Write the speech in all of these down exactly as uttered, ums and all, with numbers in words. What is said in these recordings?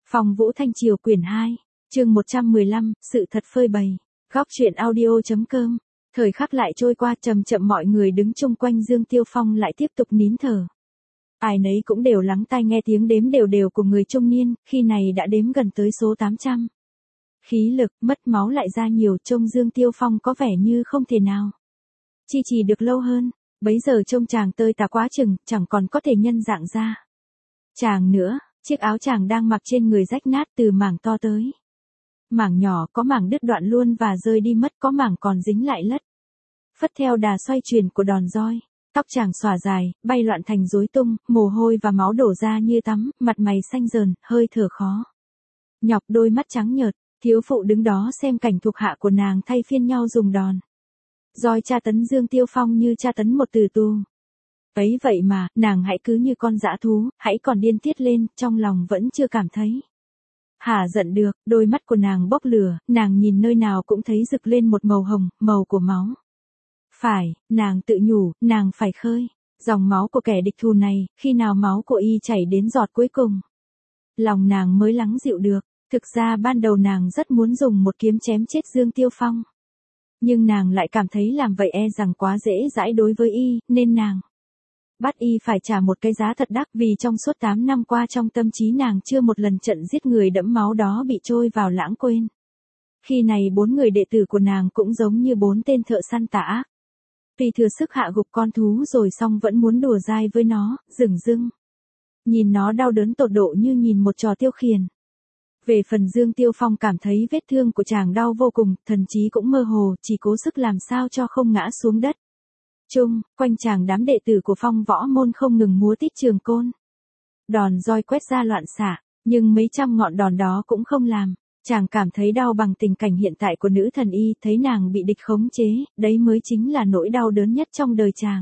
Phong Vũ Thanh Triều quyển hai, chương một trăm mười lăm, sự thật phơi bày. Góc truyện audio.com. Thời khắc lại trôi qua, chậm chậm mọi người đứng chung quanh Dương Tiêu Phong lại tiếp tục nín thở. Ai nấy cũng đều lắng tai nghe tiếng đếm đều đều của người trung niên, khi này đã đếm gần tới số tám trăm. Khí lực, mất máu lại ra nhiều, trông Dương Tiêu Phong có vẻ như không thể nào chi trì được lâu hơn. Bấy giờ trông chàng tơi tả quá chừng, chẳng còn có thể nhân dạng ra. Chàng nữa, chiếc áo chàng đang mặc trên người rách nát từ mảng to tới mảng nhỏ, có mảng đứt đoạn luôn và rơi đi mất, có mảng còn dính lại lất phất theo đà xoay chuyển của đòn roi. Tóc chàng xõa dài, bay loạn thành rối tung, mồ hôi và máu đổ ra như tắm, mặt mày xanh dờn, hơi thở khó nhọc, đôi mắt trắng nhợt. Thiếu phụ đứng đó xem cảnh thuộc hạ của nàng thay phiên nhau dùng đòn roi tra tấn Dương Tiêu Phong như tra tấn một tử tù. Ấy vậy mà, nàng hãy cứ như con dã thú, hãy còn điên tiết lên, trong lòng vẫn chưa cảm thấy hả giận được. Đôi mắt của nàng bốc lửa, nàng nhìn nơi nào cũng thấy rực lên một màu hồng, màu của máu. Phải, nàng tự nhủ, nàng phải khơi dòng máu của kẻ địch thù này, khi nào máu của y chảy đến giọt cuối cùng, lòng nàng mới lắng dịu được. Thực ra ban đầu nàng rất muốn dùng một kiếm chém chết Dương Tiêu Phong, nhưng nàng lại cảm thấy làm vậy e rằng quá dễ dãi đối với y, nên nàng bắt y phải trả một cái giá thật đắt, vì trong suốt tám năm qua trong tâm trí nàng chưa một lần trận giết người đẫm máu đó bị trôi vào lãng quên. Khi này bốn người đệ tử của nàng cũng giống như bốn tên thợ săn tà ác. Vì thừa sức hạ gục con thú rồi xong vẫn muốn đùa dai với nó, dửng dưng nhìn nó đau đớn tột độ như nhìn một trò tiêu khiển. Về phần Dương Tiêu Phong cảm thấy vết thương của chàng đau vô cùng, thần trí cũng mơ hồ, chỉ cố sức làm sao cho không ngã xuống đất. Chung, quanh chàng đám đệ tử của Phong Võ Môn không ngừng múa tít trường côn. Đòn roi quét ra loạn xạ, nhưng mấy trăm ngọn đòn đó cũng không làm chàng cảm thấy đau bằng tình cảnh hiện tại của nữ thần y, thấy nàng bị địch khống chế, đấy mới chính là nỗi đau đớn nhất trong đời chàng.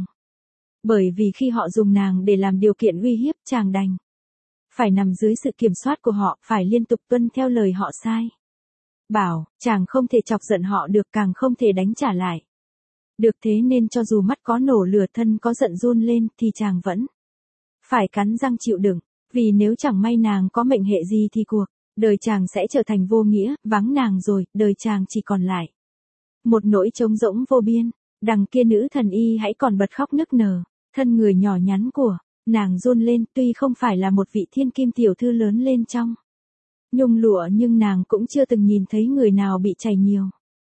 Bởi vì khi họ dùng nàng để làm điều kiện uy hiếp, chàng đành phải nằm dưới sự kiểm soát của họ, phải liên tục tuân theo lời họ sai bảo, chàng không thể chọc giận họ được, càng không thể đánh trả lại được, thế nên cho dù mắt có nổ lửa, thân có giận run lên, thì chàng vẫn phải cắn răng chịu đựng, vì nếu chẳng may nàng có mệnh hệ gì thì cuộc đời chàng sẽ trở thành vô nghĩa, vắng nàng rồi, đời chàng chỉ còn lại một nỗi trống rỗng vô biên. Đằng kia nữ thần y hãy còn bật khóc nức nở, thân người nhỏ nhắn của nàng run lên, tuy không phải là một vị thiên kim tiểu thư lớn lên trong nhung lụa, nhưng nàng cũng chưa từng nhìn thấy người nào bị chảy nhiều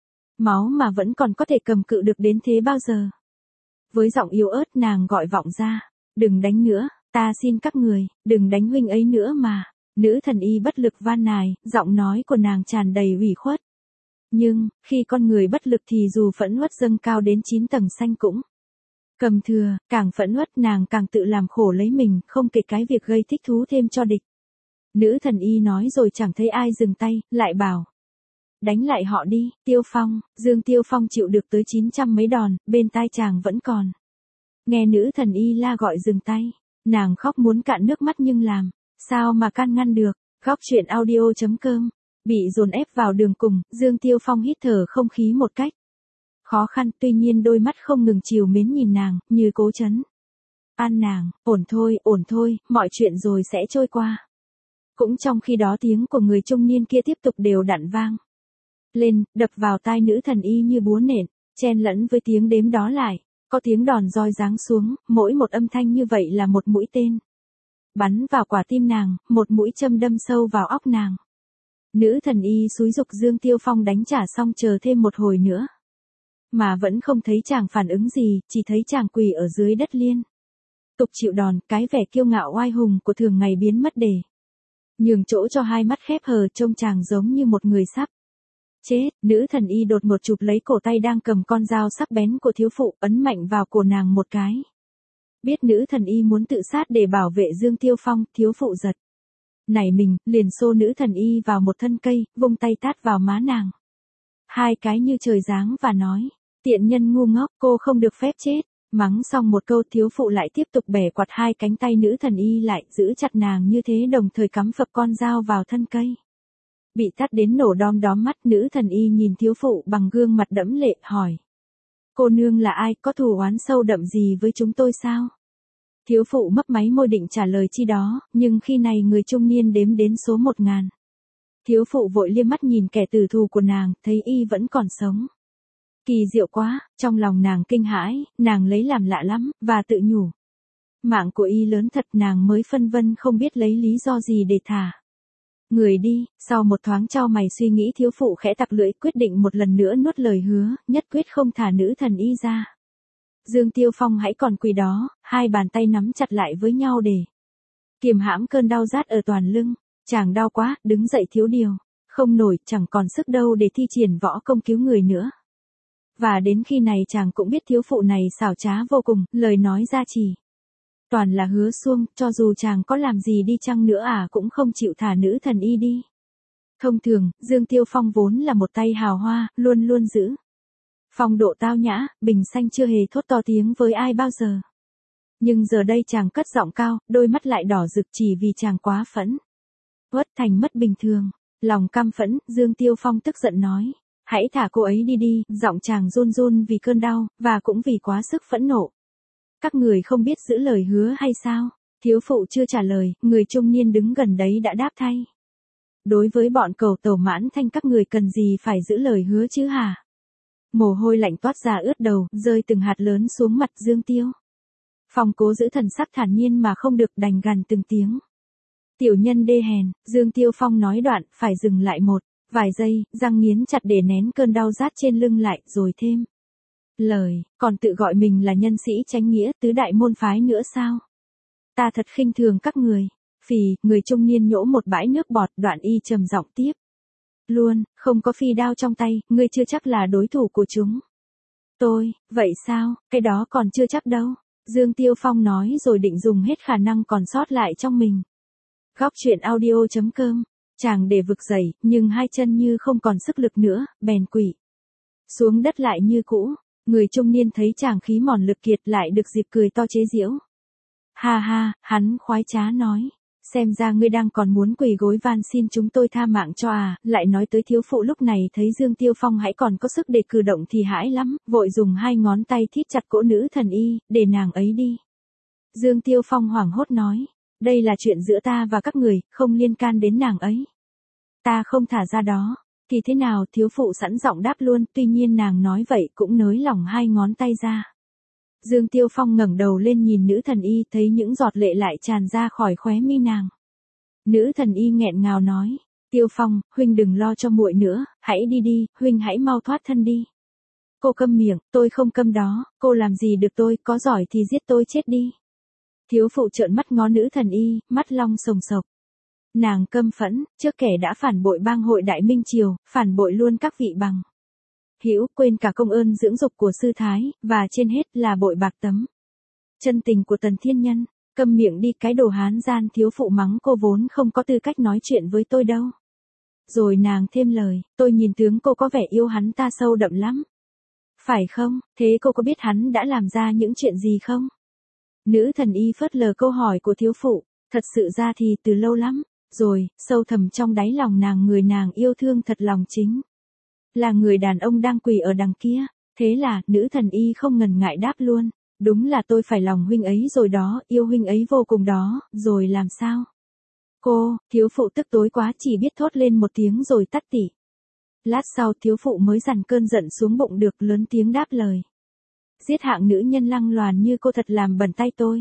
máu mà vẫn còn có thể cầm cự được đến thế bao giờ. Với giọng yếu ớt nàng gọi vọng ra, đừng đánh nữa, ta xin các người, đừng đánh huynh ấy nữa mà. Nữ thần y bất lực van nài, giọng nói của nàng tràn đầy ủy khuất. Nhưng, khi con người bất lực thì dù phẫn uất dâng cao đến chín tầng xanh cũng cầm thừa, càng phẫn uất nàng càng tự làm khổ lấy mình, không kể cái việc gây thích thú thêm cho địch. Nữ thần y nói rồi chẳng thấy ai dừng tay, lại bảo: đánh lại họ đi. Tiêu Phong, Dương Tiêu Phong chịu được tới chín trăm mấy đòn, bên tai chàng vẫn còn nghe nữ thần y la gọi dừng tay. Nàng khóc muốn cạn nước mắt nhưng làm sao mà can ngăn được. Góc truyện audio.com. Bị dồn ép vào đường cùng, Dương Tiêu Phong hít thở không khí một cách khó khăn, tuy nhiên đôi mắt không ngừng trìu mến nhìn nàng, như cố trấn an nàng, ổn thôi, ổn thôi, mọi chuyện rồi sẽ trôi qua. Cũng trong khi đó tiếng của người trung niên kia tiếp tục đều đặn vang lên, đập vào tai nữ thần y như búa nện, chen lẫn với tiếng đếm đó lại, có tiếng đòn roi giáng xuống, mỗi một âm thanh như vậy là một mũi tên bắn vào quả tim nàng, một mũi châm đâm sâu vào óc nàng. Nữ thần y xúi giục Dương Tiêu Phong đánh trả xong chờ thêm một hồi nữa, mà vẫn không thấy chàng phản ứng gì, chỉ thấy chàng quỳ ở dưới đất liên tục chịu đòn, cái vẻ kiêu ngạo oai hùng của thường ngày biến mất để nhường chỗ cho hai mắt khép hờ, trông chàng giống như một người sắp chết. Nữ thần y đột ngột chụp lấy cổ tay đang cầm con dao sắc bén của thiếu phụ, ấn mạnh vào cổ nàng một cái. Biết nữ thần y muốn tự sát để bảo vệ Dương Tiêu Phong, thiếu phụ giật nảy mình, liền xô nữ thần y vào một thân cây, vung tay tát vào má nàng hai cái như trời giáng và nói: tiện nhân ngu ngốc, cô không được phép chết. Mắng xong một câu, thiếu phụ lại tiếp tục bẻ quạt hai cánh tay nữ thần y lại, giữ chặt nàng như thế, đồng thời cắm phập con dao vào thân cây. Bị tát đến nổ đom đóm mắt, nữ thần y nhìn thiếu phụ bằng gương mặt đẫm lệ, hỏi: cô nương là ai, có thù oán sâu đậm gì với chúng tôi sao? Thiếu phụ mấp máy môi định trả lời chi đó, nhưng khi này người trung niên đếm đến số một ngàn. Thiếu phụ vội liếc mắt nhìn kẻ tử thù của nàng, thấy y vẫn còn sống. Kỳ diệu quá, trong lòng nàng kinh hãi, nàng lấy làm lạ lắm, và tự nhủ. Mạng của y lớn thật, nàng mới phân vân không biết lấy lý do gì để thả người đi. Sau một thoáng trao mày suy nghĩ, thiếu phụ khẽ tặc lưỡi, quyết định một lần nữa nuốt lời hứa, nhất quyết không thả nữ thần y ra. Dương Tiêu Phong hãy còn quỳ đó, hai bàn tay nắm chặt lại với nhau để kiềm hãm cơn đau rát ở toàn lưng. Chàng đau quá, đứng dậy thiếu điều, không nổi, chẳng còn sức đâu để thi triển võ công cứu người nữa. Và đến khi này chàng cũng biết thiếu phụ này xảo trá vô cùng, lời nói ra chỉ toàn là hứa suông, cho dù chàng có làm gì đi chăng nữa à cũng không chịu thả nữ thần y đi. Thông thường, Dương Tiêu Phong vốn là một tay hào hoa, luôn luôn giữ phong độ tao nhã, bình xanh chưa hề thốt to tiếng với ai bao giờ. Nhưng giờ đây chàng cất giọng cao, đôi mắt lại đỏ rực chỉ vì chàng quá phẫn uất thành mất bình thường. Lòng căm phẫn, Dương Tiêu Phong tức giận nói. Hãy thả cô ấy đi đi, giọng chàng run run vì cơn đau, và cũng vì quá sức phẫn nộ. Các người không biết giữ lời hứa hay sao? Thiếu phụ chưa trả lời, người trung niên đứng gần đấy đã đáp thay. Đối với bọn cầu tàu Mãn Thanh các người cần gì phải giữ lời hứa chứ hả? Mồ hôi lạnh toát ra ướt đầu, rơi từng hạt lớn xuống mặt Dương Tiêu Phong cố giữ thần sắc thản nhiên mà không được, đành gằn từng tiếng. Tiểu nhân đê hèn, Dương Tiêu Phong nói đoạn, phải dừng lại một vài giây, răng nghiến chặt để nén cơn đau rát trên lưng lại, rồi thêm lời, còn tự gọi mình là nhân sĩ chánh nghĩa tứ đại môn phái nữa sao? Ta thật khinh thường các người. Phì, người trung niên nhổ một bãi nước bọt, đoạn y trầm giọng tiếp. Luôn, không có phi đao trong tay, ngươi chưa chắc là đối thủ của chúng. Tôi, vậy sao, cái đó còn chưa chắc đâu. Dương Tiêu Phong nói rồi định dùng hết khả năng còn sót lại trong mình. Góc truyện audio chấm com, chàng để vực dậy, nhưng hai chân như không còn sức lực nữa, bèn quỵ xuống đất lại như cũ. Người trung niên thấy chàng khí mòn lực kiệt lại được dịp cười to chế giễu. Ha ha, hắn khoái trá nói. Xem ra ngươi đang còn muốn quỳ gối van xin chúng tôi tha mạng cho à, lại nói tới thiếu phụ lúc này thấy Dương Tiêu Phong hãy còn có sức để cử động thì hãi lắm, vội dùng hai ngón tay thít chặt cổ nữ thần y, để nàng ấy đi. Dương Tiêu Phong hoảng hốt nói, đây là chuyện giữa ta và các người, không liên can đến nàng ấy. Ta không thả ra đó. Thì thế nào, thiếu phụ sẵn giọng đáp luôn, tuy nhiên nàng nói vậy cũng nới lỏng hai ngón tay ra. Dương Tiêu Phong ngẩng đầu lên nhìn nữ thần y, thấy những giọt lệ lại tràn ra khỏi khóe mi nàng. Nữ thần y nghẹn ngào nói, Tiêu Phong, huynh đừng lo cho muội nữa, hãy đi đi, huynh hãy mau thoát thân đi. Cô câm miệng, tôi không câm đó, cô làm gì được tôi, có giỏi thì giết tôi chết đi. Thiếu phụ trợn mắt ngó nữ thần y, mắt long sồng sộc. Nàng căm phẫn, trước kẻ đã phản bội bang hội Đại Minh Triều, phản bội luôn các vị bằng hữu, quên cả công ơn dưỡng dục của sư thái, và trên hết là bội bạc tấm chân tình của Tần Thiên Nhân. Câm miệng đi, cái đồ hán gian, thiếu phụ mắng cô vốn không có tư cách nói chuyện với tôi đâu. Rồi nàng thêm lời, tôi nhìn tướng cô có vẻ yêu hắn ta sâu đậm lắm. Phải không, thế cô có biết hắn đã làm ra những chuyện gì không? Nữ thần y phớt lờ câu hỏi của thiếu phụ, thật sự ra thì từ lâu lắm rồi, sâu thẳm trong đáy lòng nàng, người nàng yêu thương thật lòng chính là người đàn ông đang quỳ ở đằng kia. Thế là, nữ thần y không ngần ngại đáp luôn, đúng là tôi phải lòng huynh ấy rồi đó, yêu huynh ấy vô cùng đó, rồi làm sao? Cô, thiếu phụ tức tối quá chỉ biết thốt lên một tiếng rồi tắt tỉ. Lát sau thiếu phụ mới dằn cơn giận xuống bụng được, lớn tiếng đáp lời. Giết hạng nữ nhân lăng loàn như cô thật làm bẩn tay tôi.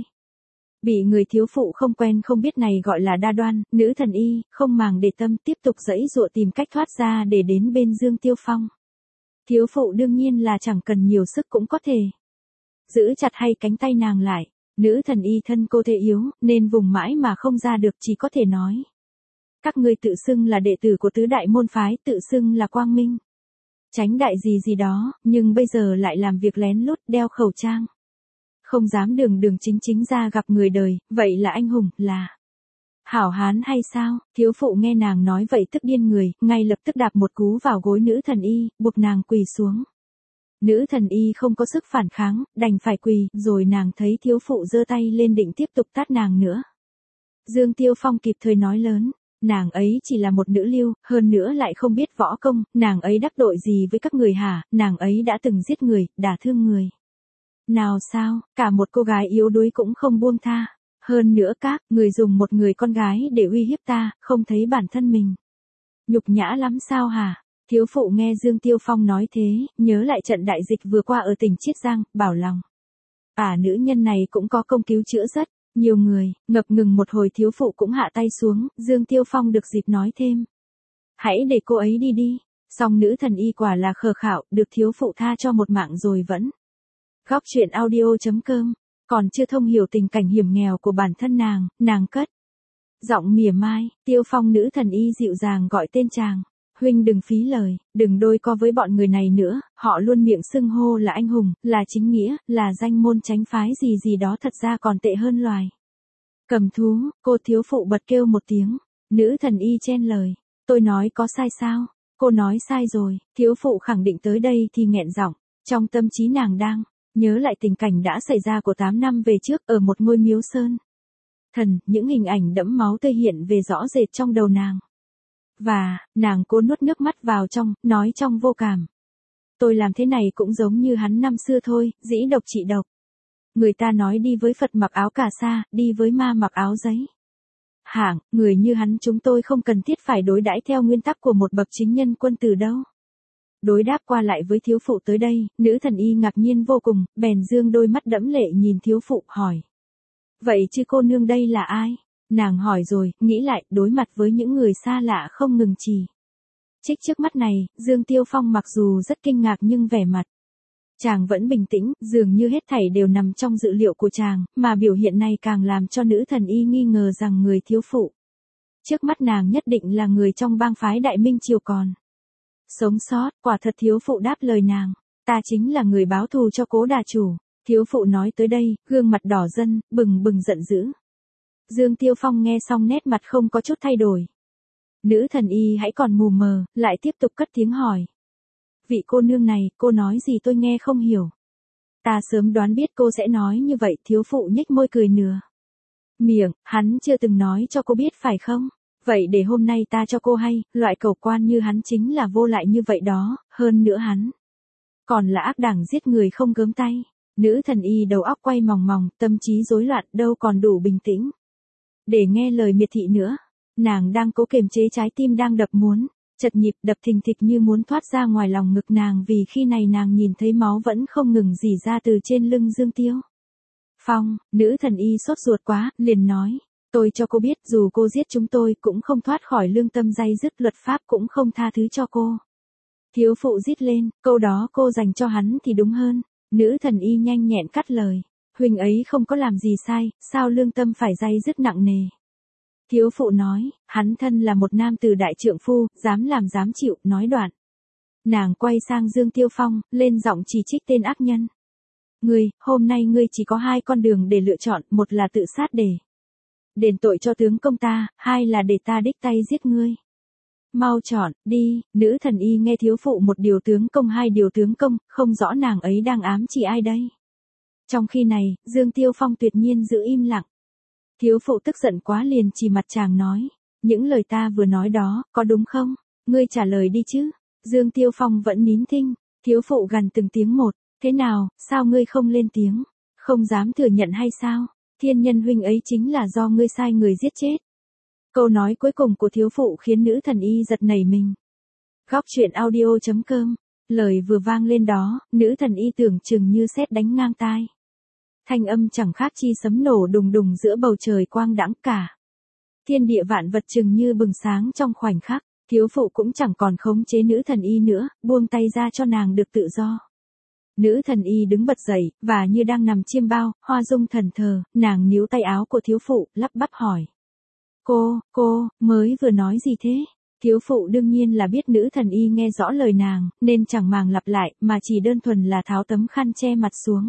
Bị người thiếu phụ không quen không biết này gọi là đa đoan, nữ thần y, không màng để tâm, tiếp tục giãy giụa tìm cách thoát ra để đến bên Dương Tiêu Phong. Thiếu phụ đương nhiên là chẳng cần nhiều sức cũng có thể giữ chặt hay cánh tay nàng lại. Nữ thần y thân cô thể yếu, nên vùng mãi mà không ra được, chỉ có thể nói. Các ngươi tự xưng là đệ tử của tứ đại môn phái, tự xưng là quang minh chánh đại gì gì đó, nhưng bây giờ lại làm việc lén lút, đeo khẩu trang. Không dám đường đường chính chính ra gặp người đời, vậy là anh hùng, là hảo hán hay sao? Thiếu phụ nghe nàng nói vậy tức điên người, ngay lập tức đạp một cú vào gối nữ thần y, buộc nàng quỳ xuống. Nữ thần y không có sức phản kháng, đành phải quỳ, rồi nàng thấy thiếu phụ giơ tay lên định tiếp tục tát nàng nữa. Dương Tiêu Phong kịp thời nói lớn, nàng ấy chỉ là một nữ lưu, hơn nữa lại không biết võ công, nàng ấy đắc tội gì với các người hả, nàng ấy đã từng giết người, đả thương người. Nào sao, cả một cô gái yếu đuối cũng không buông tha. Hơn nữa các người dùng một người con gái để uy hiếp ta, không thấy bản thân mình nhục nhã lắm sao hả? Thiếu phụ nghe Dương Tiêu Phong nói thế, nhớ lại trận đại dịch vừa qua ở tỉnh Chiết Giang, bảo lòng. À, nữ nhân này cũng có công cứu chữa rất nhiều người. Ngập ngừng một hồi thiếu phụ cũng hạ tay xuống, Dương Tiêu Phong được dịp nói thêm. Hãy để cô ấy đi đi. Song nữ thần y quả là khờ khạo, được thiếu phụ tha cho một mạng rồi vẫn. Góc truyện audio.com, còn chưa thông hiểu tình cảnh hiểm nghèo của bản thân nàng, nàng cất giọng mỉa mai. Tiêu Phong nữ thần y dịu dàng gọi tên chàng. Huynh đừng phí lời, đừng đôi co với bọn người này nữa, họ luôn miệng xưng hô là anh hùng, là chính nghĩa, là danh môn chánh phái gì gì đó, thật ra còn tệ hơn loài cầm thú. Cô thiếu phụ bật kêu một tiếng. Nữ thần y chen lời. Tôi nói có sai sao? Cô nói sai rồi. Thiếu phụ khẳng định tới đây thì nghẹn giọng. Trong tâm trí nàng đang nhớ lại tình cảnh đã xảy ra của tám năm về trước ở một ngôi miếu sơn thần, những hình ảnh đẫm máu tươi hiện về rõ rệt trong đầu nàng. Và, nàng cố nuốt nước mắt vào trong, nói trong vô cảm. Tôi làm thế này cũng giống như hắn năm xưa thôi, dĩ độc trị độc. Người ta nói đi với Phật mặc áo cà sa, đi với ma mặc áo giấy. Hạng, người như hắn chúng tôi không cần thiết phải đối đãi theo nguyên tắc của một bậc chính nhân quân tử đâu. Đối đáp qua lại với thiếu phụ tới đây, nữ thần y ngạc nhiên vô cùng, bèn dương đôi mắt đẫm lệ nhìn thiếu phụ, hỏi. Vậy chứ cô nương đây là ai? Nàng hỏi rồi, nghĩ lại, đối mặt với những người xa lạ không ngừng trì trích trước mắt này, Dương Tiêu Phong mặc dù rất kinh ngạc nhưng vẻ mặt chàng vẫn bình tĩnh, dường như hết thảy đều nằm trong dự liệu của chàng, mà biểu hiện này càng làm cho nữ thần y nghi ngờ rằng người thiếu phụ trước mắt nàng nhất định là người trong bang phái Đại Minh Triều còn sống sót. Quả thật thiếu phụ đáp lời nàng. Ta chính là người báo thù cho Cố đà chủ. Thiếu phụ nói tới đây, gương mặt đỏ dần, bừng bừng giận dữ. Dương Tiêu Phong nghe xong nét mặt không có chút thay đổi. Nữ thần y hãy còn mù mờ, lại tiếp tục cất tiếng hỏi. Vị cô nương này, cô nói gì tôi nghe không hiểu. Ta sớm đoán biết cô sẽ nói như vậy. Thiếu phụ nhếch môi cười nửa miệng, hắn chưa từng nói cho cô biết phải không? Vậy để hôm nay ta cho cô hay, loại cẩu quan như hắn chính là vô lại như vậy đó, hơn nữa hắn còn là ác đảng giết người không gớm tay. Nữ thần y đầu óc quay mòng mòng, tâm trí rối loạn, đâu còn đủ bình tĩnh để nghe lời miệt thị nữa. Nàng đang cố kiềm chế trái tim đang đập muốn chật nhịp, đập thình thịch như muốn thoát ra ngoài lòng ngực nàng, vì khi này nàng nhìn thấy máu vẫn không ngừng rỉ ra từ trên lưng Dương Tiêu Phong. Nữ thần y sốt ruột quá, liền nói. Tôi cho cô biết, dù cô giết chúng tôi cũng không thoát khỏi lương tâm day dứt, luật pháp cũng không tha thứ cho cô. Thiếu phụ rít lên, câu đó cô dành cho hắn thì đúng hơn. Nữ thần y nhanh nhẹn cắt lời. Huynh ấy không có làm gì sai, sao lương tâm phải day dứt nặng nề. Thiếu phụ nói, hắn thân là một nam tử đại trượng phu, dám làm dám chịu, nói đoạn. Nàng quay sang Dương Tiêu Phong, lên giọng chỉ trích tên ác nhân. Ngươi, hôm nay ngươi chỉ có hai con đường để lựa chọn, một là tự sát để đền tội cho tướng công ta, hai là để ta đích tay giết ngươi. Mau chọn, đi. Nữ thần y nghe thiếu phụ một điều tướng công hai điều tướng công, không rõ nàng ấy đang ám chỉ ai đây. Trong khi này, Dương Tiêu Phong tuyệt nhiên giữ im lặng. Thiếu phụ tức giận quá liền chỉ mặt chàng nói. Những lời ta vừa nói đó, có đúng không? Ngươi trả lời đi chứ. Dương Tiêu Phong vẫn nín thinh. Thiếu phụ gằn từng tiếng một. Thế nào, sao ngươi không lên tiếng? Không dám thừa nhận hay sao? Thiên nhân huynh ấy chính là do ngươi sai người giết chết. Câu nói cuối cùng của thiếu phụ khiến nữ thần y giật nảy mình. Góc truyện audio.com. Lời vừa vang lên đó, nữ thần y tưởng chừng như sét đánh ngang tai. Thanh âm chẳng khác chi sấm nổ đùng đùng giữa bầu trời quang đãng cả. Thiên địa vạn vật chừng như bừng sáng trong khoảnh khắc. Thiếu phụ cũng chẳng còn khống chế nữ thần y nữa, buông tay ra cho nàng được tự do. Nữ thần y đứng bật dậy, và như đang nằm chiêm bao, hoa dung thần thờ, nàng níu tay áo của thiếu phụ, lắp bắp hỏi. Cô, cô, mới vừa nói gì thế? Thiếu phụ đương nhiên là biết nữ thần y nghe rõ lời nàng, nên chẳng màng lặp lại, mà chỉ đơn thuần là tháo tấm khăn che mặt xuống.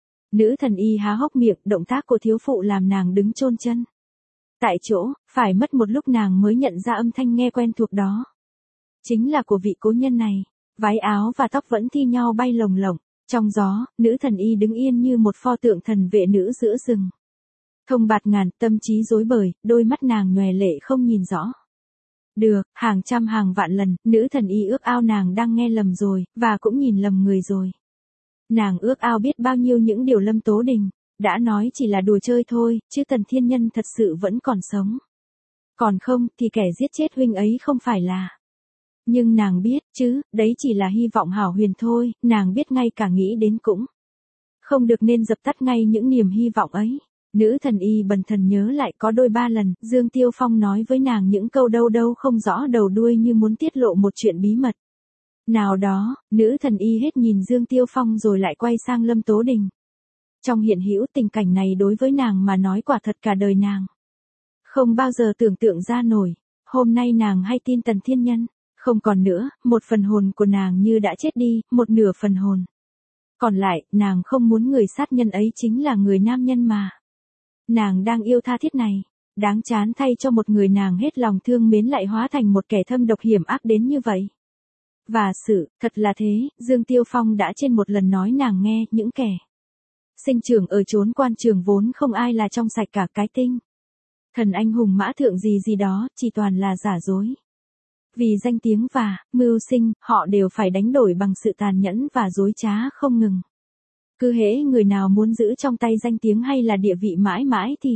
Nữ thần y há hốc miệng, động tác của thiếu phụ làm nàng đứng chôn chân tại chỗ, phải mất một lúc nàng mới nhận ra âm thanh nghe quen thuộc đó. Chính là của vị cố nhân này. Váy áo và tóc vẫn thi nhau bay lồng lộng. Trong gió, nữ thần y đứng yên như một pho tượng thần vệ nữ giữa rừng. Thông bạt ngàn, tâm trí rối bời, đôi mắt nàng nhòe lệ không nhìn rõ. Được, hàng trăm hàng vạn lần, nữ thần y ước ao nàng đang nghe lầm rồi, và cũng nhìn lầm người rồi. Nàng ước ao biết bao nhiêu những điều Lâm Tố Đình đã nói chỉ là đùa chơi thôi, chứ Tần Thiên Nhân thật sự vẫn còn sống. Còn không thì kẻ giết chết huynh ấy không phải là. Nhưng nàng biết chứ, đấy chỉ là hy vọng hảo huyền thôi, nàng biết ngay cả nghĩ đến cũng không được nên dập tắt ngay những niềm hy vọng ấy. Nữ thần y bần thần nhớ lại có đôi ba lần, Dương Tiêu Phong nói với nàng những câu đâu đâu không rõ đầu đuôi như muốn tiết lộ một chuyện bí mật. Nào đó, nữ thần y hết nhìn Dương Tiêu Phong rồi lại quay sang Lâm Tố Đình. Trong hiện hữu tình cảnh này đối với nàng mà nói quả thật cả đời nàng không bao giờ tưởng tượng ra nổi. Hôm nay nàng hay tin Tần Thiên Nhân không còn nữa, một phần hồn của nàng như đã chết đi, một nửa phần hồn còn lại, nàng không muốn người sát nhân ấy chính là người nam nhân mà nàng đang yêu tha thiết này. Đáng chán thay cho một người nàng hết lòng thương mến lại hóa thành một kẻ thâm độc hiểm ác đến như vậy. Và sự, thật là thế, Dương Tiêu Phong đã trên một lần nói nàng nghe, những kẻ sinh trưởng ở chốn quan trường vốn không ai là trong sạch cả, cái tinh thần anh hùng mã thượng gì gì đó, chỉ toàn là giả dối. Vì danh tiếng và mưu sinh, họ đều phải đánh đổi bằng sự tàn nhẫn và dối trá không ngừng. Cứ hễ người nào muốn giữ trong tay danh tiếng hay là địa vị mãi mãi thì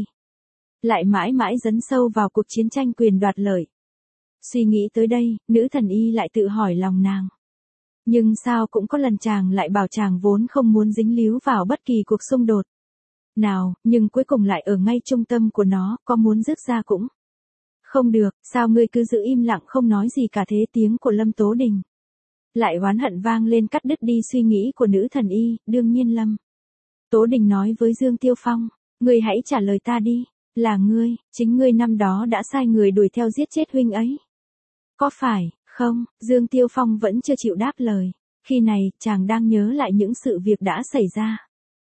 lại mãi mãi dấn sâu vào cuộc chiến tranh quyền đoạt lợi. Suy nghĩ tới đây, nữ thần y lại tự hỏi lòng nàng. Nhưng sao cũng có lần chàng lại bảo chàng vốn không muốn dính líu vào bất kỳ cuộc xung đột nào, nhưng cuối cùng lại ở ngay trung tâm của nó, có muốn rước ra cũng không được. Sao ngươi cứ giữ im lặng không nói gì cả thế? Tiếng của Lâm Tố Đình lại oán hận vang lên cắt đứt đi suy nghĩ của nữ thần y. Đương nhiên Lâm Tố Đình nói với Dương Tiêu Phong, ngươi hãy trả lời ta đi, là ngươi, chính ngươi năm đó đã sai người đuổi theo giết chết huynh ấy. Có phải không? Dương Tiêu Phong vẫn chưa chịu đáp lời. Khi này, chàng đang nhớ lại những sự việc đã xảy ra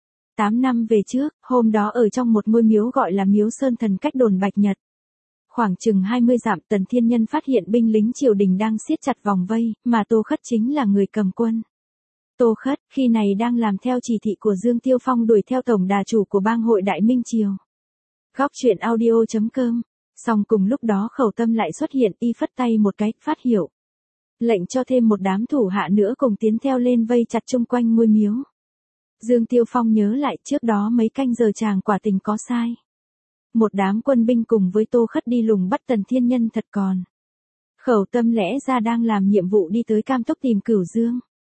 tám năm về trước, hôm đó ở trong một ngôi miếu gọi là Miếu Sơn Thần cách đồn Bạch Nhật. Khoảng chừng hai mươi dặm, Tần Thiên Nhân phát hiện binh lính triều đình đang siết chặt vòng vây, mà Tô Khất chính là người cầm quân. Tô Khất, khi này đang làm theo chỉ thị của Dương Tiêu Phong đuổi theo tổng đà chủ của bang hội Đại Minh Triều. Góc truyện audio chấm com. Song cùng lúc đó Khẩu Tâm lại xuất hiện, y phất tay một cái, phát hiệu lệnh cho thêm một đám thủ hạ nữa cùng tiến theo lên vây chặt chung quanh ngôi miếu. Dương Tiêu Phong nhớ lại trước đó mấy canh giờ chàng quả tình có sai. Một đám quân binh cùng với Tô Khất đi lùng bắt Tần Thiên Nhân thật còn. Khẩu Tâm lẽ ra đang làm nhiệm vụ đi tới Cam Túc tìm Cửu Dương.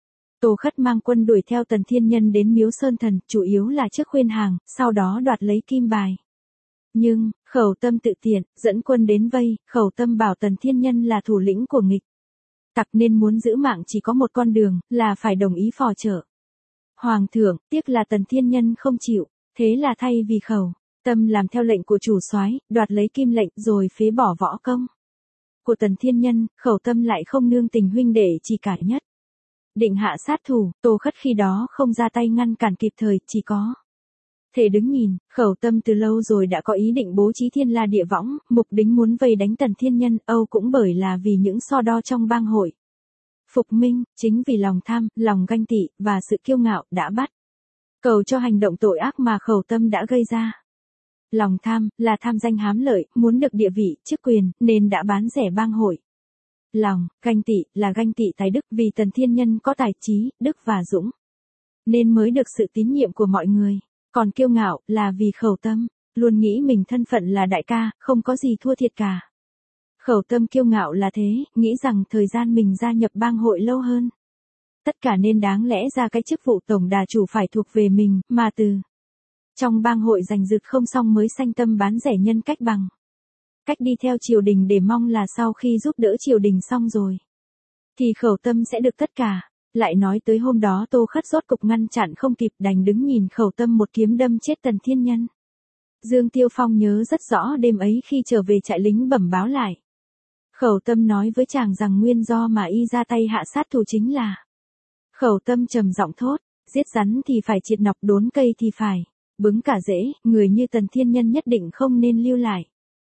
Tô Khất mang quân đuổi theo Tần Thiên Nhân đến Miếu Sơn Thần, chủ yếu là trước khuyên hàng, sau đó đoạt lấy kim bài. Nhưng, Khẩu Tâm tự tiện, dẫn quân đến vây, Khẩu Tâm bảo Tần Thiên Nhân là thủ lĩnh của nghịch tặc nên muốn giữ mạng chỉ có một con đường, là phải đồng ý phò trợ Hoàng thượng. Tiếc là Tần Thiên Nhân không chịu, thế là thay vì Khẩu Tâm làm theo lệnh của chủ soái, đoạt lấy kim lệnh rồi phế bỏ võ công của Tần Thiên Nhân, Khẩu Tâm lại không nương tình huynh đệ chỉ cả nhất định hạ sát thủ. Tô Khất khi đó không ra tay ngăn cản kịp thời, chỉ có thể đứng nhìn. Khẩu Tâm từ lâu rồi đã có ý định bố trí thiên la địa võng, mục đích muốn vây đánh Tần Thiên Nhân, âu cũng bởi là vì những so đo trong bang hội Phục Minh, chính vì lòng tham, lòng ganh tị, và sự kiêu ngạo, đã bắt cầu cho hành động tội ác mà Khẩu Tâm đã gây ra. Lòng tham, là tham danh hám lợi, muốn được địa vị, chức quyền, nên đã bán rẻ bang hội. Lòng, ganh tị, là ganh tị tài đức, vì Tần Thiên Nhân có tài trí, đức và dũng, nên mới được sự tín nhiệm của mọi người. Còn kiêu ngạo, là vì Khẩu Tâm luôn nghĩ mình thân phận là đại ca, không có gì thua thiệt cả. Khẩu Tâm kiêu ngạo là thế, nghĩ rằng thời gian mình gia nhập bang hội lâu hơn tất cả nên đáng lẽ ra cái chức vụ tổng đà chủ phải thuộc về mình, mà từ trong bang hội giành giật không xong mới sanh tâm bán rẻ nhân cách bằng cách đi theo triều đình để mong là sau khi giúp đỡ triều đình xong rồi thì Khẩu Tâm sẽ được tất cả. Lại nói tới hôm đó Tô Khất rốt cục ngăn chặn không kịp, đành đứng nhìn Khẩu Tâm một kiếm đâm chết Tần Thiên Nhân. Dương Tiêu Phong nhớ rất rõ đêm ấy khi trở về trại lính bẩm báo lại. Khẩu Tâm nói với chàng rằng nguyên do mà y ra tay hạ sát thủ chính là. Khẩu Tâm trầm giọng thốt, giết rắn thì phải triệt nọc, đốn cây thì phải bứng cả rễ, người như Tần Thiên Nhân nhất định không nên lưu lại.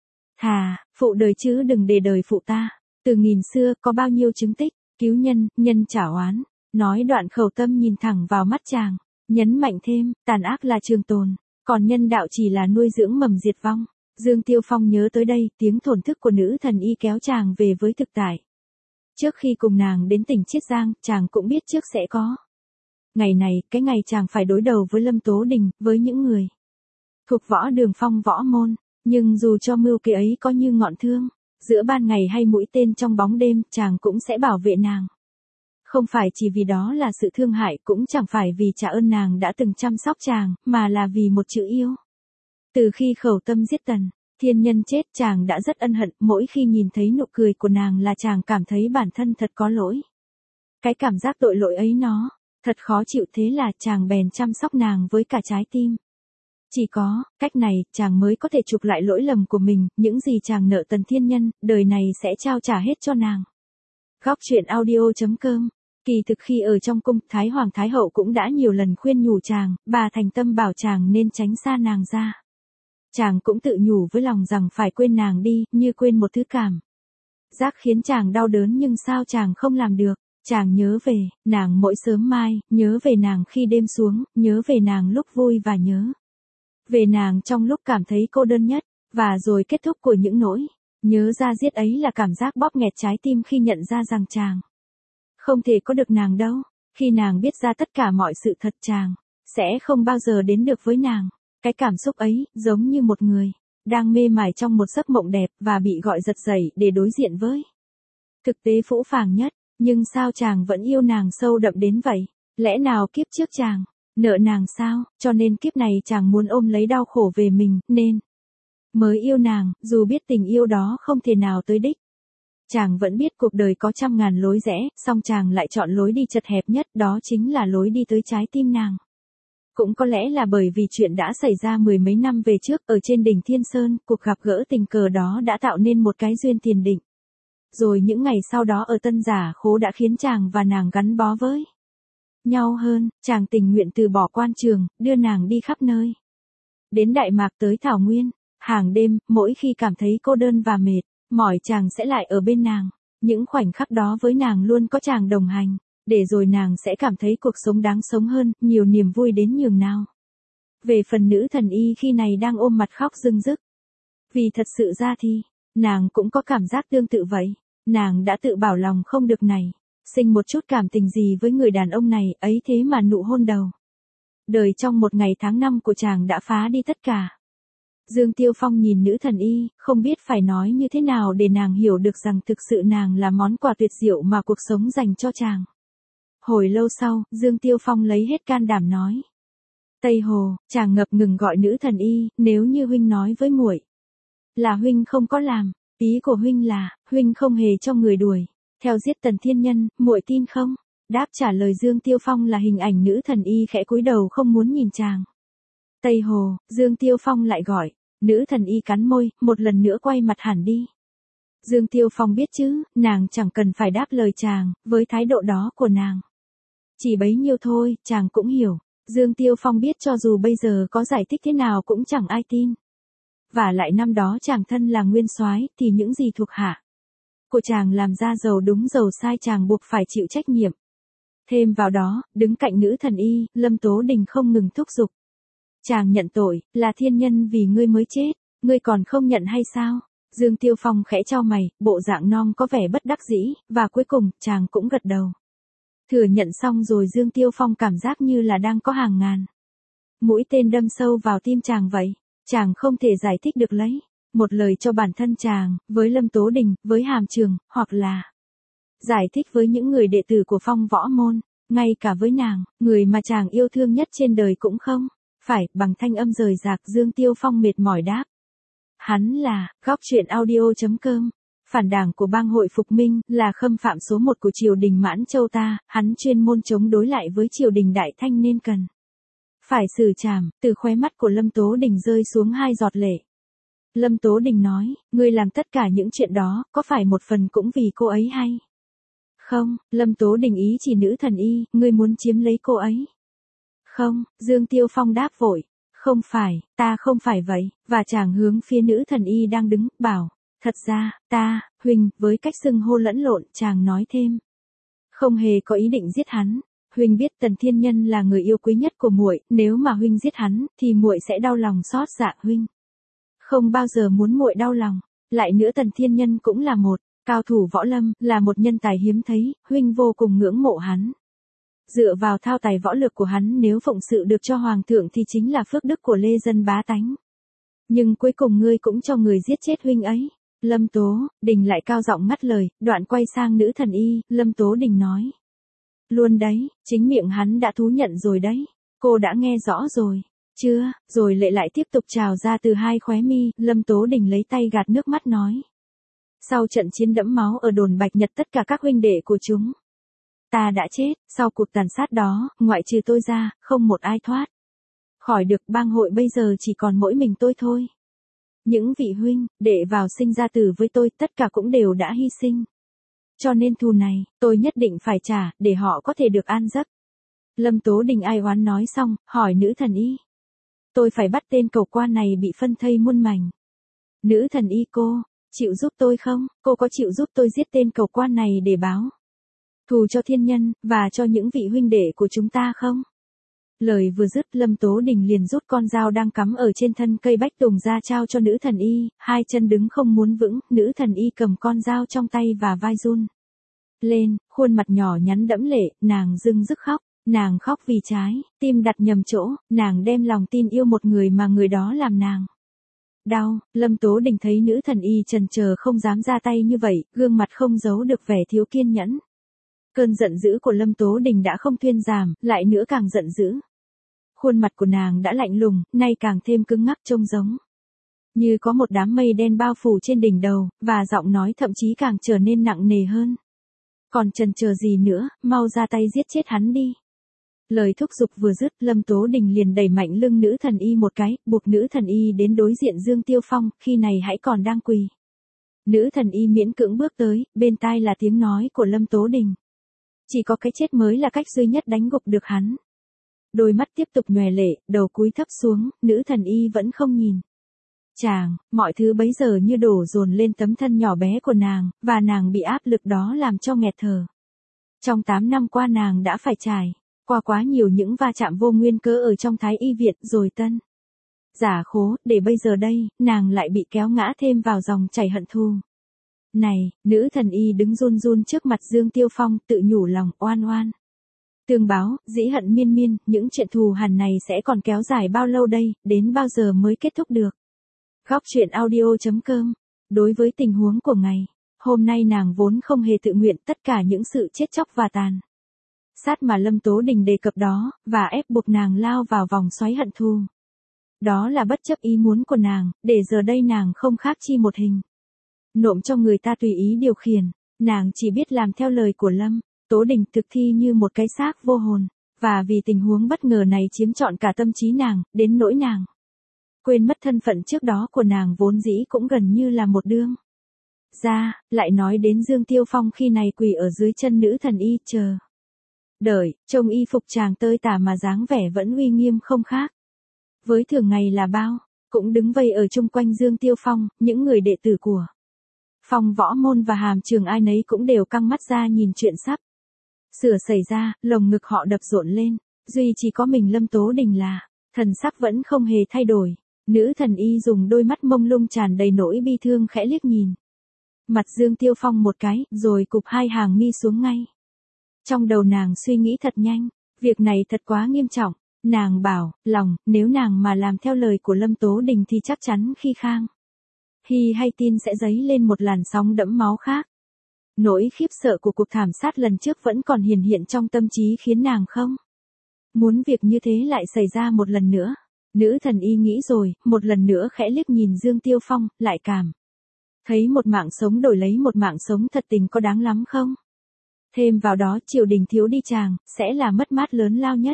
Thà, phụ đời chứ đừng để đời phụ ta. Từ nghìn xưa có bao nhiêu chứng tích, cứu nhân, nhân trả oán. Nói đoạn Khẩu Tâm nhìn thẳng vào mắt chàng, nhấn mạnh thêm, tàn ác là trường tồn, còn nhân đạo chỉ là nuôi dưỡng mầm diệt vong. Dương Tiêu Phong nhớ tới đây, tiếng thổn thức của nữ thần y kéo chàng về với thực tại. Trước khi cùng nàng đến tỉnh Chiết Giang, chàng cũng biết trước sẽ có Ngày này, cái ngày chàng phải đối đầu với Lâm Tố Đình, với những người thuộc võ đường phong võ môn, nhưng dù cho mưu kế ấy có như ngọn thương, giữa ban ngày hay mũi tên trong bóng đêm, chàng cũng sẽ bảo vệ nàng. Không phải chỉ vì đó là sự thương hại, cũng chẳng phải vì trả ơn nàng đã từng chăm sóc chàng, mà là vì một chữ yêu. Từ khi khẩu tâm giết Tần Thiên Nhân chết, chàng đã rất ân hận, mỗi khi nhìn thấy nụ cười của nàng là chàng cảm thấy bản thân thật có lỗi. Cái cảm giác tội lỗi ấy nó thật khó chịu, thế là chàng bèn chăm sóc nàng với cả trái tim. Chỉ có cách này, chàng mới có thể chuộc lại lỗi lầm của mình, những gì chàng nợ Tần Thiên Nhân, đời này sẽ trao trả hết cho nàng. Góc truyện audio chấm com. Kỳ thực khi ở trong cung, Thái Hoàng Thái Hậu cũng đã nhiều lần khuyên nhủ chàng, bà thành tâm bảo chàng nên tránh xa nàng ra. Chàng cũng tự nhủ với lòng rằng phải quên nàng đi, như quên một thứ cảm giác khiến chàng đau đớn, nhưng sao chàng không làm được. Chàng nhớ về nàng mỗi sớm mai, nhớ về nàng khi đêm xuống, nhớ về nàng lúc vui và nhớ về nàng trong lúc cảm thấy cô đơn nhất, và rồi kết thúc của những nỗi nhớ ra diết ấy là cảm giác bóp nghẹt trái tim khi nhận ra rằng chàng không thể có được nàng đâu. Khi nàng biết ra tất cả mọi sự thật, chàng sẽ không bao giờ đến được với nàng. Cái cảm xúc ấy, giống như một người đang mê mải trong một giấc mộng đẹp và bị gọi giật dậy để đối diện với thực tế phũ phàng nhất. Nhưng sao chàng vẫn yêu nàng sâu đậm đến vậy? Lẽ nào kiếp trước chàng nợ nàng sao, cho nên kiếp này chàng muốn ôm lấy đau khổ về mình, nên mới yêu nàng, dù biết tình yêu đó không thể nào tới đích. Chàng vẫn biết cuộc đời có trăm ngàn lối rẽ, song chàng lại chọn lối đi chật hẹp nhất, đó chính là lối đi tới trái tim nàng. Cũng có lẽ là bởi vì chuyện đã xảy ra mười mấy năm về trước, ở trên đỉnh Thiên Sơn, cuộc gặp gỡ tình cờ đó đã tạo nên một cái duyên tiền định. Rồi những ngày sau đó ở Tân Giả Khố đã khiến chàng và nàng gắn bó với nhau hơn, chàng tình nguyện từ bỏ quan trường, đưa nàng đi khắp nơi. Đến Đại Mạc, tới Thảo Nguyên, hàng đêm, mỗi khi cảm thấy cô đơn và mệt mỏi, chàng sẽ lại ở bên nàng. Những khoảnh khắc đó với nàng luôn có chàng đồng hành, để rồi nàng sẽ cảm thấy cuộc sống đáng sống hơn, nhiều niềm vui đến nhường nào. Về phần nữ thần y khi này đang ôm mặt khóc rưng rức. Vì thật sự ra thì, nàng cũng có cảm giác tương tự vậy. Nàng đã tự bảo lòng không được này sinh một chút cảm tình gì với người đàn ông này, ấy thế mà nụ hôn đầu đời trong một ngày tháng năm của chàng đã phá đi tất cả. Dương Tiêu Phong nhìn nữ thần y, không biết phải nói như thế nào để nàng hiểu được rằng thực sự nàng là món quà tuyệt diệu mà cuộc sống dành cho chàng. Hồi lâu sau, Dương Tiêu Phong lấy hết can đảm nói. Tây Hồ, chàng ngập ngừng gọi nữ thần y, nếu như huynh nói với muội là huynh không có làm, ý của huynh là, huynh không hề cho người đuổi theo giết Tần Thiên Nhân, muội tin không? Đáp trả lời Dương Tiêu Phong là hình ảnh nữ thần y khẽ cúi đầu không muốn nhìn chàng. Tây Hồ, Dương Tiêu Phong lại gọi. Nữ thần y cắn môi, một lần nữa quay mặt hẳn đi. Dương Tiêu Phong biết chứ, nàng chẳng cần phải đáp lời chàng, với thái độ đó của nàng. Chỉ bấy nhiêu thôi, chàng cũng hiểu. Dương Tiêu Phong biết cho dù bây giờ có giải thích thế nào cũng chẳng ai tin. Và lại năm đó chàng thân là nguyên soái, thì những gì thuộc hạ của chàng làm ra giàu đúng giàu sai chàng buộc phải chịu trách nhiệm. Thêm vào đó, đứng cạnh nữ thần y, Lâm Tố Đình không ngừng thúc giục. Chàng nhận tội, là thiên nhân vì ngươi mới chết, ngươi còn không nhận hay sao? Dương Tiêu Phong khẽ chau mày, bộ dạng non có vẻ bất đắc dĩ, và cuối cùng, chàng cũng gật đầu. Thừa nhận xong rồi Dương Tiêu Phong cảm giác như là đang có hàng ngàn mũi tên đâm sâu vào tim chàng vậy. Chàng không thể giải thích được lấy một lời cho bản thân chàng, với Lâm Tố Đình, với Hàm Trường, hoặc là giải thích với những người đệ tử của Phong Võ Môn, ngay cả với nàng, người mà chàng yêu thương nhất trên đời cũng không. Phải, bằng thanh âm rời rạc, Dương Tiêu Phong mệt mỏi đáp. Hắn là, góc truyện audio chấm com. Phản đảng của bang hội Phục Minh, là khâm phạm số một của triều đình Mãn Châu ta, hắn chuyên môn chống đối lại với triều đình Đại Thanh nên cần phải xử trảm. Từ khóe mắt của Lâm Tố Đình rơi xuống hai giọt lệ. Lâm Tố Đình nói, ngươi làm tất cả những chuyện đó, có phải một phần cũng vì cô ấy hay không? Lâm Tố Đình ý chỉ nữ thần y, ngươi muốn chiếm lấy cô ấy. Không, Dương Tiêu Phong đáp vội. Không phải, ta không phải vậy, và chàng hướng phía nữ thần y đang đứng, bảo. Thật ra, ta, huynh, với cách xưng hô lẫn lộn, chàng nói thêm. Không hề có ý định giết hắn. Huynh biết Tần Thiên Nhân là người yêu quý nhất của muội, nếu mà huynh giết hắn, thì muội sẽ đau lòng xót dạ huynh. Không bao giờ muốn muội đau lòng. Lại nữa Tần Thiên Nhân cũng là một cao thủ võ lâm, là một nhân tài hiếm thấy, huynh vô cùng ngưỡng mộ hắn. Dựa vào thao tài võ lực của hắn nếu phụng sự được cho hoàng thượng thì chính là phước đức của lê dân bá tánh. Nhưng cuối cùng ngươi cũng cho người giết chết huynh ấy. Lâm Tố Đình lại cao giọng ngắt lời, đoạn quay sang nữ thần y, Lâm Tố Đình nói. Luôn đấy, chính miệng hắn đã thú nhận rồi đấy. Cô đã nghe rõ rồi. Chưa, rồi lệ lại tiếp tục trào ra từ hai khóe mi, Lâm Tố Đình lấy tay gạt nước mắt nói. Sau trận chiến đẫm máu ở đồn Bạch Nhật tất cả các huynh đệ của chúng ta đã chết, sau cuộc tàn sát đó, ngoại trừ tôi ra, không một ai thoát khỏi được, bang hội bây giờ chỉ còn mỗi mình tôi thôi. Những vị huynh, đệ vào sinh ra tử với tôi, tất cả cũng đều đã hy sinh. Cho nên thù này, tôi nhất định phải trả, để họ có thể được an giấc. Lâm Tố Đình ai oán nói xong, hỏi nữ thần y. Tôi phải bắt tên cầu quan này bị phân thây muôn mảnh. Nữ thần y cô, chịu giúp tôi không? Cô có chịu giúp tôi giết tên cầu quan này để báo thù cho thiên nhân, và cho những vị huynh đệ của chúng ta không? Lời vừa dứt, Lâm Tố Đình liền rút con dao đang cắm ở trên thân cây bách tùng ra trao cho nữ thần y, hai chân đứng không muốn vững, nữ thần y cầm con dao trong tay và vai run lên, khuôn mặt nhỏ nhắn đẫm lệ, nàng dưng dứt khóc, nàng khóc vì trái, tim đặt nhầm chỗ, nàng đem lòng tin yêu một người mà người đó làm nàng đau. Lâm Tố Đình thấy nữ thần y chần chờ không dám ra tay như vậy, gương mặt không giấu được vẻ thiếu kiên nhẫn. Cơn giận dữ của Lâm Tố Đình đã không thuyên giảm, lại nữa càng giận dữ. Khuôn mặt của nàng đã lạnh lùng, nay càng thêm cứng ngắc trông giống như có một đám mây đen bao phủ trên đỉnh đầu, và giọng nói thậm chí càng trở nên nặng nề hơn. Còn chần chờ gì nữa, mau ra tay giết chết hắn đi. Lời thúc giục vừa dứt, Lâm Tố Đình liền đẩy mạnh lưng nữ thần y một cái, buộc nữ thần y đến đối diện Dương Tiêu Phong, khi này hãy còn đang quỳ. Nữ thần y miễn cưỡng bước tới, bên tai là tiếng nói của Lâm Tố Đình. Chỉ có cái chết mới là cách duy nhất đánh gục được hắn. Đôi mắt tiếp tục nhòe lệ, đầu cúi thấp xuống, nữ thần y vẫn không nhìn. Chàng, mọi thứ bấy giờ như đổ dồn lên tấm thân nhỏ bé của nàng, và nàng bị áp lực đó làm cho nghẹt thở. Trong tám năm qua nàng đã phải trải qua quá nhiều những va chạm vô nguyên cớ ở trong Thái Y Viện rồi tân giả khố, để bây giờ đây, nàng lại bị kéo ngã thêm vào dòng chảy hận thù. Này, nữ thần y đứng run run trước mặt Dương Tiêu Phong, tự nhủ lòng, oan oan. Tương báo, dĩ hận miên miên, những chuyện thù hằn này sẽ còn kéo dài bao lâu đây, đến bao giờ mới kết thúc được. Góc truyện audio chấm com. Đối với tình huống của ngày hôm nay, nàng vốn không hề tự nguyện tất cả những sự chết chóc và tàn sát mà Lâm Tố Đình đề cập đó, và ép buộc nàng lao vào vòng xoáy hận thù. Đó là bất chấp ý muốn của nàng, để giờ đây nàng không khác chi một hình nộm cho người ta tùy ý điều khiển, nàng chỉ biết làm theo lời của Lâm Tố Đình thực thi như một cái xác vô hồn, và vì tình huống bất ngờ này chiếm trọn cả tâm trí nàng, đến nỗi nàng quên mất thân phận trước đó của nàng vốn dĩ cũng gần như là một đương gia. Lại nói đến Dương Tiêu Phong khi này quỳ ở dưới chân nữ thần y chờ đợi, trông y phục chàng tơi tả mà dáng vẻ vẫn uy nghiêm không khác với thường ngày là bao, cũng đứng vây ở chung quanh Dương Tiêu Phong, những người đệ tử của Phong Võ Môn và Hàm Trường ai nấy cũng đều căng mắt ra nhìn chuyện sắp sửa xảy ra, lồng ngực họ đập rộn lên, duy chỉ có mình Lâm Tố Đình là thần sắc vẫn không hề thay đổi. Nữ thần y dùng đôi mắt mông lung tràn đầy nỗi bi thương khẽ liếc nhìn mặt Dương Tiêu Phong một cái, rồi cụp hai hàng mi xuống ngay. Trong đầu nàng suy nghĩ thật nhanh, việc này thật quá nghiêm trọng. Nàng bảo lòng, nếu nàng mà làm theo lời của Lâm Tố Đình thì chắc chắn khi Khang Hy hay tin sẽ dấy lên một làn sóng đẫm máu khác. Nỗi khiếp sợ của cuộc thảm sát lần trước vẫn còn hiển hiện trong tâm trí khiến nàng không muốn việc như thế lại xảy ra một lần nữa. Nữ thần y nghĩ rồi, một lần nữa khẽ liếc nhìn Dương Tiêu Phong, lại cảm thấy một mạng sống đổi lấy một mạng sống thật tình có đáng lắm không? Thêm vào đó triều đình thiếu đi chàng, sẽ là mất mát lớn lao nhất.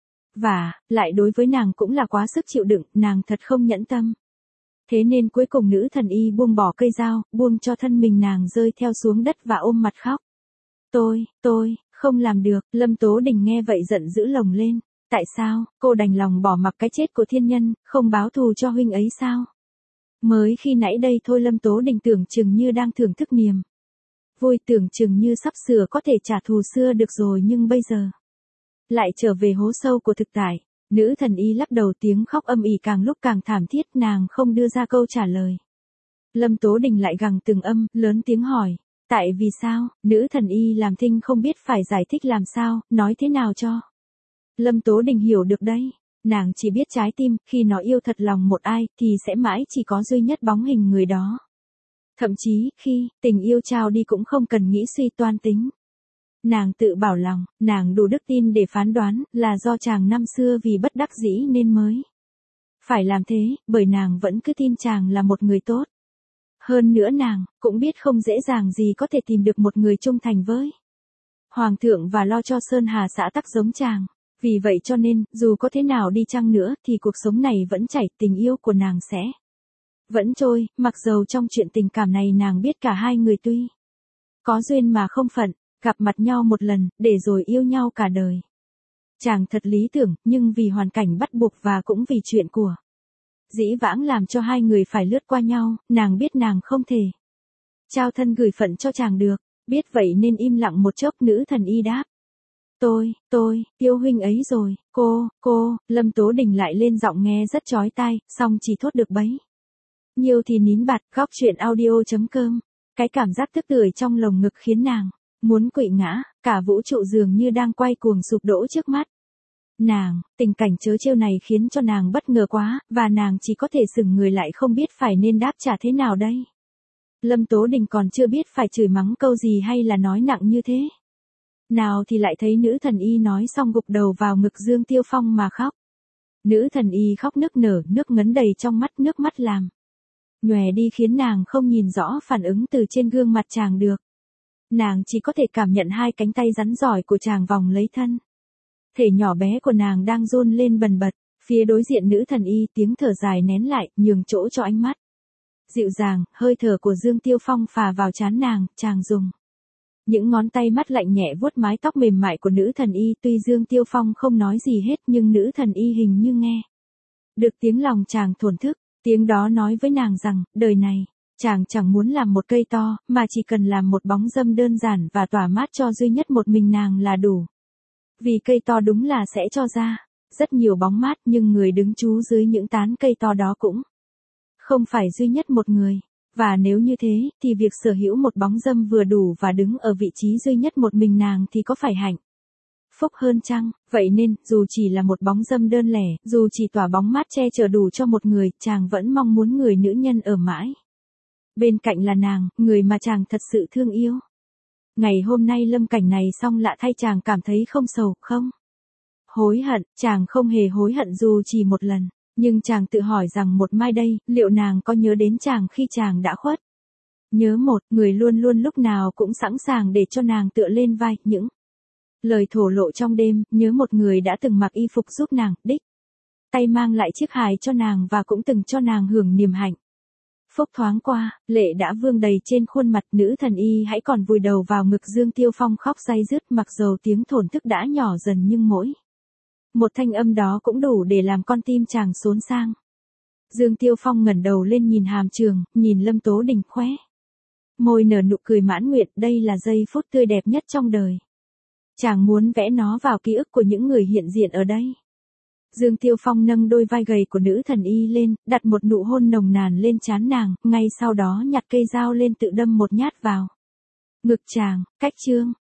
Và, lại đối với nàng cũng là quá sức chịu đựng, nàng thật không nhẫn tâm. Thế nên cuối cùng nữ thần y buông bỏ cây dao, buông cho thân mình nàng rơi theo xuống đất và ôm mặt khóc. Tôi, tôi, không làm được. Lâm Tố Đình nghe vậy giận dữ lồng lên. Tại sao, cô đành lòng bỏ mặc cái chết của thiên nhân, không báo thù cho huynh ấy sao? Mới khi nãy đây thôi Lâm Tố Đình tưởng chừng như đang thưởng thức niềm vui, tưởng chừng như sắp sửa có thể trả thù xưa được rồi, nhưng bây giờ lại trở về hố sâu của thực tại. Nữ thần y lắc đầu, tiếng khóc âm ỉ càng lúc càng thảm thiết, nàng không đưa ra câu trả lời. Lâm Tố Đình lại gằn từng âm, lớn tiếng hỏi, Tại vì sao, nữ thần y làm thinh không biết phải giải thích làm sao, nói thế nào cho. Lâm Tố Đình hiểu được đấy. Nàng chỉ biết trái tim, khi nó yêu thật lòng một ai, thì sẽ mãi chỉ có duy nhất bóng hình người đó. Thậm chí, khi tình yêu trao đi cũng không cần nghĩ suy toan tính. Nàng tự bảo lòng, nàng đủ đức tin để phán đoán, là do chàng năm xưa vì bất đắc dĩ nên mới phải làm thế, bởi nàng vẫn cứ tin chàng là một người tốt. Hơn nữa nàng, cũng biết không dễ dàng gì có thể tìm được một người trung thành với Hoàng thượng và lo cho Sơn Hà xã tắc giống chàng. Vì vậy cho nên, dù có thế nào đi chăng nữa thì cuộc sống này vẫn chảy, tình yêu của nàng sẽ vẫn trôi, mặc dầu trong chuyện tình cảm này nàng biết cả hai người tuy có duyên mà không phận, gặp mặt nhau một lần, để rồi yêu nhau cả đời. Chàng thật lý tưởng, nhưng vì hoàn cảnh bắt buộc và cũng vì chuyện của dĩ vãng làm cho hai người phải lướt qua nhau, nàng biết nàng không thể trao thân gửi phận cho chàng được, biết vậy nên im lặng một chốc. Nữ thần y đáp. Tôi, tôi, yêu huynh ấy rồi, cô, cô, Lâm Tố Đình lại lên giọng nghe rất chói tai, song chỉ thốt được bấy nhiêu thì nín bặt. Góc truyện audio chấm com. Cái cảm giác tức tưởi trong lồng ngực khiến nàng muốn quỵ ngã, cả vũ trụ dường như đang quay cuồng sụp đổ trước mắt nàng. Tình cảnh trớ trêu này khiến cho nàng bất ngờ quá, và nàng chỉ có thể sững người lại không biết phải nên đáp trả thế nào đây. Lâm Tố Đình còn chưa biết phải chửi mắng câu gì hay là nói nặng như thế nào thì lại thấy nữ thần y nói xong gục đầu vào ngực Dương Tiêu Phong mà khóc. Nữ thần y khóc nức nở, nước ngấn đầy trong mắt, nước mắt làm nhòe đi khiến nàng không nhìn rõ phản ứng từ trên gương mặt chàng được. Nàng chỉ có thể cảm nhận hai cánh tay rắn giỏi của chàng vòng lấy thân thể nhỏ bé của nàng đang run lên bần bật. Phía đối diện nữ thần y tiếng thở dài nén lại, nhường chỗ cho ánh mắt dịu dàng. Hơi thở của Dương Tiêu Phong phà vào trán nàng, chàng dùng những ngón tay mắt lạnh nhẹ vuốt mái tóc mềm mại của nữ thần y. Tuy Dương Tiêu Phong không nói gì hết nhưng nữ thần y hình như nghe được tiếng lòng chàng thổn thức. Tiếng đó nói với nàng rằng, đời này, chàng chẳng muốn làm một cây to, mà chỉ cần làm một bóng râm đơn giản và tỏa mát cho duy nhất một mình nàng là đủ. Vì cây to đúng là sẽ cho ra rất nhiều bóng mát, nhưng người đứng trú dưới những tán cây to đó cũng không phải duy nhất một người. Và nếu như thế, thì việc sở hữu một bóng râm vừa đủ và đứng ở vị trí duy nhất một mình nàng thì có phải hạnh phúc hơn chăng? Vậy nên, dù chỉ là một bóng râm đơn lẻ, dù chỉ tỏa bóng mát che chở đủ cho một người, chàng vẫn mong muốn người nữ nhân ở mãi bên cạnh là nàng, người mà chàng thật sự thương yêu. Ngày hôm nay lâm cảnh này xong lạ thay chàng cảm thấy không sầu, không hối hận. Chàng không hề hối hận dù chỉ một lần. Nhưng chàng tự hỏi rằng một mai đây, liệu nàng có nhớ đến chàng khi chàng đã khuất? Nhớ một người luôn luôn lúc nào cũng sẵn sàng để cho nàng tựa lên vai, những lời thổ lộ trong đêm, nhớ một người đã từng mặc y phục giúp nàng, đích tay mang lại chiếc hài cho nàng và cũng từng cho nàng hưởng niềm hạnh phúc. Thoáng qua, lệ đã vương đầy trên khuôn mặt. Nữ thần y hãy còn vùi đầu vào ngực Dương Tiêu Phong khóc day dứt, mặc dầu tiếng thổn thức đã nhỏ dần nhưng mỗi một thanh âm đó cũng đủ để làm con tim chàng xốn sang. Dương Tiêu Phong ngẩng đầu lên nhìn hàm trường, nhìn Lâm Tố Đình khóe môi nở nụ cười mãn nguyện. Đây là giây phút tươi đẹp nhất trong đời. Chàng muốn vẽ nó vào ký ức của những người hiện diện ở đây. Dương Tiêu Phong nâng đôi vai gầy của nữ thần y lên, đặt một nụ hôn nồng nàn lên trán nàng, ngay sau đó nhặt cây dao lên tự đâm một nhát vào ngực chàng. Cách chương